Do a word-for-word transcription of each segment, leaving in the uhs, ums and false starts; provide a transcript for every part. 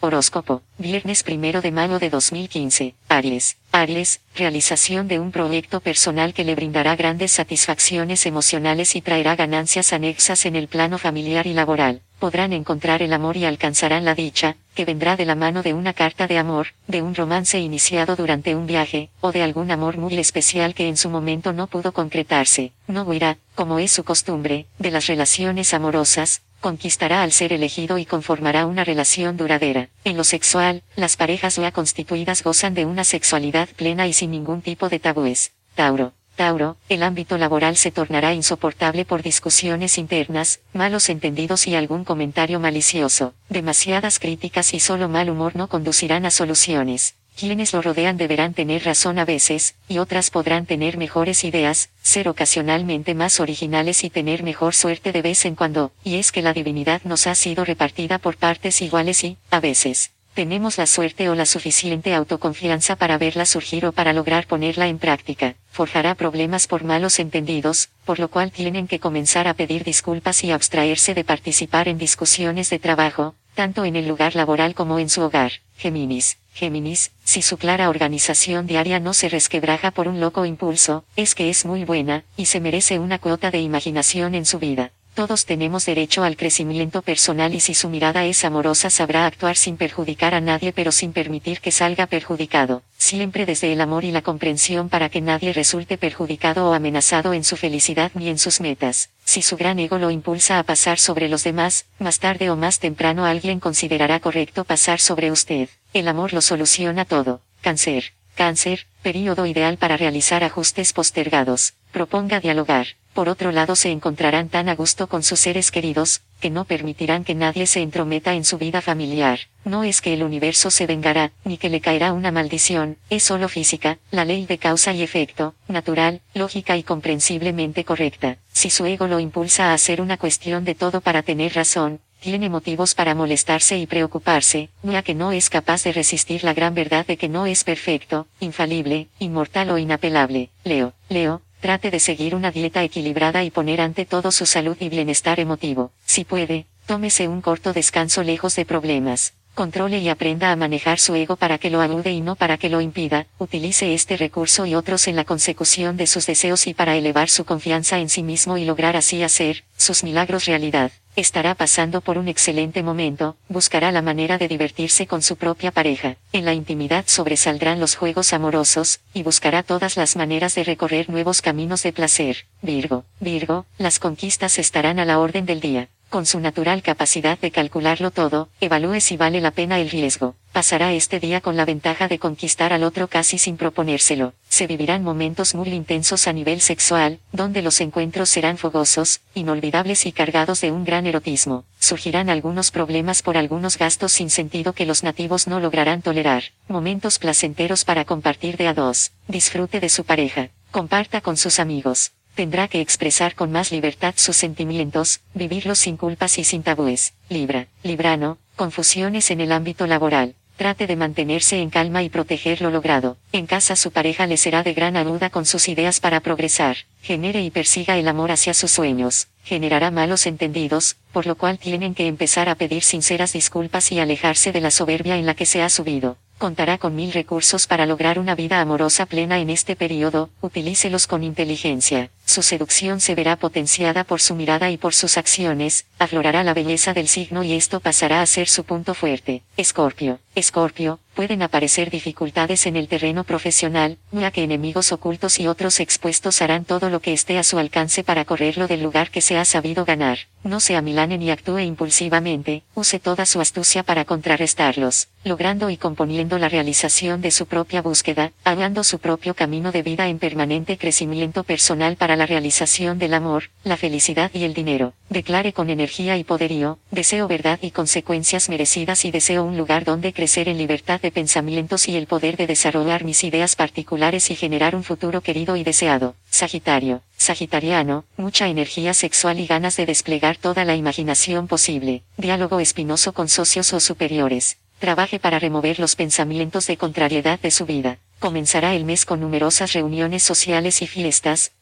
Horóscopo, viernes primero de mayo de dos mil quince, Aries. Aries, realización de un proyecto personal que le brindará grandes satisfacciones emocionales y traerá ganancias anexas en el plano familiar y laboral. Podrán encontrar el amor y alcanzarán la dicha, que vendrá de la mano de una carta de amor, de un romance iniciado durante un viaje, o de algún amor muy especial que en su momento no pudo concretarse. No huirá, como es su costumbre, de las relaciones amorosas, conquistará al ser elegido y conformará una relación duradera. En lo sexual, las parejas ya constituidas gozan de una sexualidad plena y sin ningún tipo de tabúes. Tauro. Tauro, el ámbito laboral se tornará insoportable por discusiones internas, malos entendidos y algún comentario malicioso. Demasiadas críticas y solo mal humor no conducirán a soluciones. Quienes lo rodean deberán tener razón a veces, y otras podrán tener mejores ideas, ser ocasionalmente más originales y tener mejor suerte de vez en cuando, y es que la divinidad nos ha sido repartida por partes iguales y, a veces, tenemos la suerte o la suficiente autoconfianza para verla surgir o para lograr ponerla en práctica. Forjará problemas por malos entendidos, por lo cual tienen que comenzar a pedir disculpas y abstraerse de participar en discusiones de trabajo, tanto en el lugar laboral como en su hogar. Géminis. Géminis, si su clara organización diaria no se resquebraja por un loco impulso, es que es muy buena, y se merece una cuota de imaginación en su vida. Todos tenemos derecho al crecimiento personal y si su mirada es amorosa sabrá actuar sin perjudicar a nadie pero sin permitir que salga perjudicado, siempre desde el amor y la comprensión para que nadie resulte perjudicado o amenazado en su felicidad ni en sus metas. Si su gran ego lo impulsa a pasar sobre los demás, más tarde o más temprano alguien considerará correcto pasar sobre usted. El amor lo soluciona todo. Cáncer. Cáncer, período ideal para realizar ajustes postergados. Proponga dialogar. Por otro lado se encontrarán tan a gusto con sus seres queridos, que no permitirán que nadie se entrometa en su vida familiar. No es que el universo se vengará, ni que le caerá una maldición, es solo física, la ley de causa y efecto, natural, lógica y comprensiblemente correcta. Si su ego lo impulsa a hacer una cuestión de todo para tener razón, tiene motivos para molestarse y preocuparse, ya que no es capaz de resistir la gran verdad de que no es perfecto, infalible, inmortal o inapelable. Leo. Leo. Trate de seguir una dieta equilibrada y poner ante todo su salud y bienestar emotivo. Si puede, tómese un corto descanso lejos de problemas. Controle y aprenda a manejar su ego para que lo ayude y no para que lo impida. Utilice este recurso y otros en la consecución de sus deseos y para elevar su confianza en sí mismo y lograr así hacer sus milagros realidad. Estará pasando por un excelente momento, buscará la manera de divertirse con su propia pareja. En la intimidad sobresaldrán los juegos amorosos, y buscará todas las maneras de recorrer nuevos caminos de placer. Virgo. Virgo, las conquistas estarán a la orden del día. Con su natural capacidad de calcularlo todo, evalúe si vale la pena el riesgo. Pasará este día con la ventaja de conquistar al otro casi sin proponérselo. Se vivirán momentos muy intensos a nivel sexual, donde los encuentros serán fogosos, inolvidables y cargados de un gran erotismo. Surgirán algunos problemas por algunos gastos sin sentido que los nativos no lograrán tolerar. Momentos placenteros para compartir de a dos. Disfrute de su pareja. Comparta con sus amigos. Tendrá que expresar con más libertad sus sentimientos, vivirlos sin culpas y sin tabúes. Libra. Librano, confusiones en el ámbito laboral. Trate de mantenerse en calma y proteger lo logrado. En casa su pareja le será de gran ayuda con sus ideas para progresar. Genere y persiga el amor hacia sus sueños. Generará malos entendidos, por lo cual tienen que empezar a pedir sinceras disculpas y alejarse de la soberbia en la que se ha subido. Contará con mil recursos para lograr una vida amorosa plena en este periodo, utilícelos con inteligencia. Su seducción se verá potenciada por su mirada y por sus acciones, aflorará la belleza del signo y esto pasará a ser su punto fuerte. Escorpio. Escorpio, pueden aparecer dificultades en el terreno profesional, ya que enemigos ocultos y otros expuestos harán todo lo que esté a su alcance para correrlo del lugar que se ha sabido ganar. No se amilane ni actúe impulsivamente, use toda su astucia para contrarrestarlos, logrando y componiendo la realización de su propia búsqueda, hallando su propio camino de vida en permanente crecimiento personal para la realización del amor, la felicidad y el dinero. Declare con energía y poderío, deseo verdad y consecuencias merecidas y deseo un lugar donde crecer en libertad de pensamientos y el poder de desarrollar mis ideas particulares y generar un futuro querido y deseado. Sagitario. Sagitariano, mucha energía sexual y ganas de desplegar toda la imaginación posible. Diálogo espinoso con socios o superiores. Trabaje para remover los pensamientos de contrariedad de su vida. Comenzará el mes con numerosas reuniones sociales y fiestas,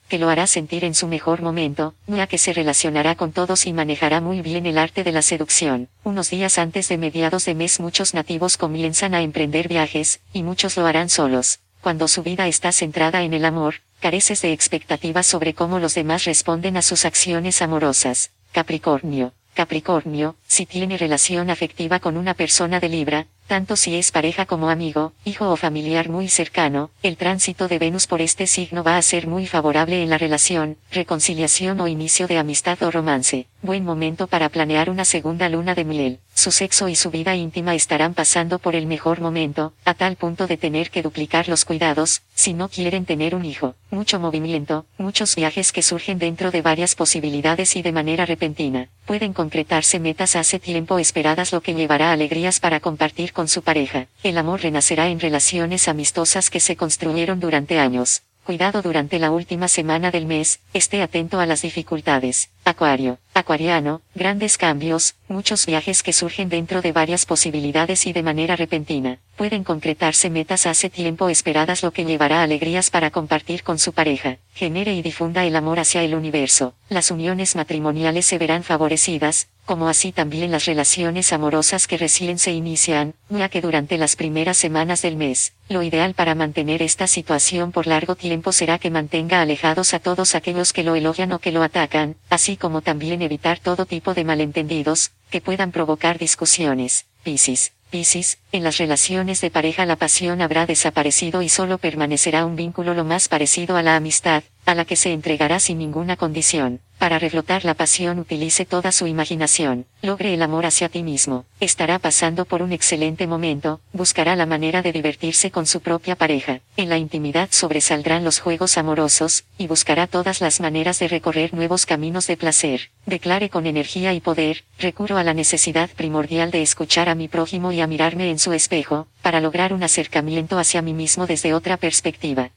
que lo hará sentir en su mejor momento, ya que se relacionará con todos y manejará muy bien el arte de la seducción. Unos días antes de mediados de mes muchos nativos comienzan a emprender viajes, y muchos lo harán solos. Cuando su vida está centrada en el amor, careces de expectativas sobre cómo los demás responden a sus acciones amorosas. Capricornio. Capricornio, si tiene relación afectiva con una persona de Libra, tanto si es pareja como amigo, hijo o familiar muy cercano, el tránsito de Venus por este signo va a ser muy favorable en la relación, reconciliación o inicio de amistad o romance. Buen momento para planear una segunda luna de miel. Su sexo y su vida íntima estarán pasando por el mejor momento, a tal punto de tener que duplicar los cuidados, si no quieren tener un hijo. Mucho movimiento, muchos viajes que surgen dentro de varias posibilidades y de manera repentina. Pueden concretarse metas hace tiempo esperadas, lo que llevará alegrías para compartir con su pareja. El amor renacerá en relaciones amistosas que se construyeron durante años. Cuidado durante la última semana del mes, esté atento a las dificultades. Acuario. Acuariano, grandes cambios, muchos viajes que surgen dentro de varias posibilidades y de manera repentina. Pueden concretarse metas hace tiempo esperadas, lo que llevará alegrías para compartir con su pareja. Genere y difunda el amor hacia el universo. Las uniones matrimoniales se verán favorecidas, como así también las relaciones amorosas que recién se inician, ya que durante las primeras semanas del mes, lo ideal para mantener esta situación por largo tiempo será que mantenga alejados a todos aquellos que lo elogian o que lo atacan, así como también evitar todo tipo de malentendidos, que puedan provocar discusiones. Piscis. Piscis, en las relaciones de pareja la pasión habrá desaparecido y solo permanecerá un vínculo lo más parecido a la amistad, a la que se entregará sin ninguna condición. Para reflotar la pasión utilice toda su imaginación, logre el amor hacia ti mismo. Estará pasando por un excelente momento, buscará la manera de divertirse con su propia pareja. En la intimidad sobresaldrán los juegos amorosos, y buscará todas las maneras de recorrer nuevos caminos de placer. Declare con energía y poder: recurro a la necesidad primordial de escuchar a mi prójimo y a mirarme en su espejo, para lograr un acercamiento hacia mí mismo desde otra perspectiva.